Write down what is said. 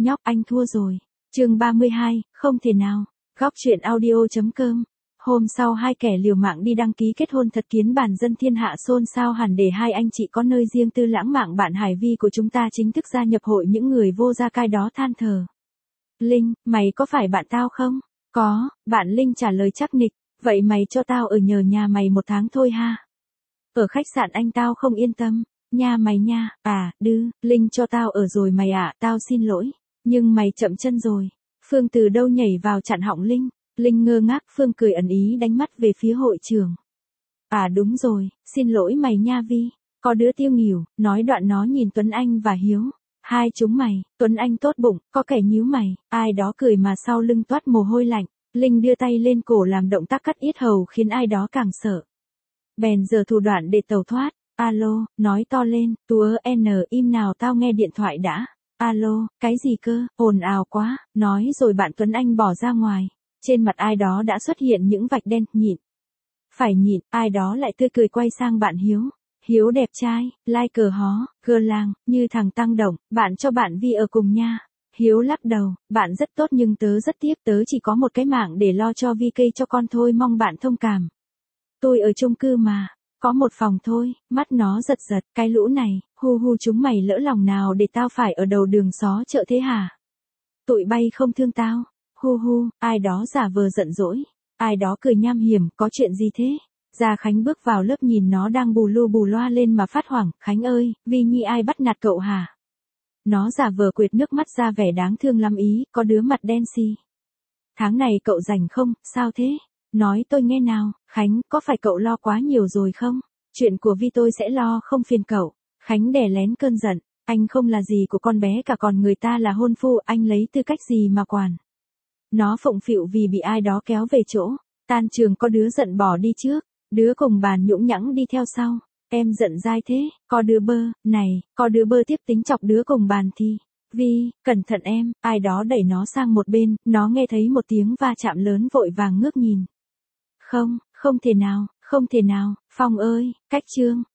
nhóc anh thua rồi. Chương 32, không thể nào. Góc truyện audio.com. Hôm sau hai kẻ liều mạng đi đăng ký kết hôn thật khiến bản dân thiên hạ xôn xao hẳn để hai anh chị có nơi riêng tư lãng mạn. Bạn Hải Vi của chúng ta chính thức gia nhập hội những người vô gia cai đó than thở. Linh, mày có phải bạn tao không? Có, bạn Linh trả lời chắc nịch. Vậy mày cho tao ở nhờ nhà mày 1 tháng thôi ha. Ở khách sạn anh tao không yên tâm. Nhà mày nha, Linh cho tao ở rồi mày ạ, tao xin lỗi. Nhưng mày chậm chân rồi. Phương từ đâu nhảy vào chặn họng Linh. Linh ngơ ngác, Phương cười ẩn ý đánh mắt về phía hội trưởng. Đúng rồi, xin lỗi mày nha Vi. Có đứa tiêu nghỉu, nói đoạn nó nhìn Tuấn Anh và Hiếu. Hai chúng mày, Tuấn Anh tốt bụng, có kẻ nhíu mày, ai đó cười mà sau lưng toát mồ hôi lạnh. Linh đưa tay lên cổ làm động tác cắt yết hầu khiến ai đó càng sợ. Bèn giở thủ đoạn để tẩu thoát. Alo, nói to lên, im nào tao nghe điện thoại đã. Alo, cái gì cơ, ồn ào quá, nói rồi bạn Tuấn Anh bỏ ra ngoài. Trên mặt ai đó đã xuất hiện những vạch đen, nhịn. Phải nhịn, ai đó lại tươi cười quay sang bạn Hiếu. Hiếu đẹp trai, lai cờ hó, gơ lang, như thằng tăng động, bạn cho bạn Vi ở cùng nha. Hiếu lắc đầu, bạn rất tốt nhưng tớ rất tiếc, tớ chỉ có một cái mạng để lo cho Vi cây cho con thôi, mong bạn thông cảm. Tôi ở chung cư mà, có một phòng thôi, mắt nó giật giật, cái lũ này, chúng mày lỡ lòng nào để tao phải ở đầu đường xó chợ thế hả? Tụi bay không thương tao, ai đó giả vờ giận dỗi, ai đó cười nham hiểm, có chuyện gì thế? Gia Khánh bước vào lớp nhìn nó đang bù lu bù loa lên mà phát hoảng, Khánh ơi, Vi Nhi ai bắt nạt cậu hả? Nó giả vờ quệt nước mắt ra vẻ đáng thương lắm ý, có đứa mặt đen xì. Tháng này cậu rảnh không, sao thế? Nói tôi nghe nào, Khánh, có phải cậu lo quá nhiều rồi không? Chuyện của Vi tôi sẽ lo, không phiền cậu. Khánh đè lén cơn giận, anh không là gì của con bé cả, còn người ta là hôn phu, anh lấy tư cách gì mà quản. Nó phụng phịu vì bị ai đó kéo về chỗ. Tan trường có đứa giận bỏ đi trước, đứa cùng bàn nhũng nhãng đi theo sau. Em giận dai thế, có đứa bơ tiếp tính chọc đứa cùng bàn thì. Vi, cẩn thận em, ai đó đẩy nó sang một bên, nó nghe thấy một tiếng va chạm lớn vội vàng ngước nhìn. Không thể nào, Phong ơi, cách chương.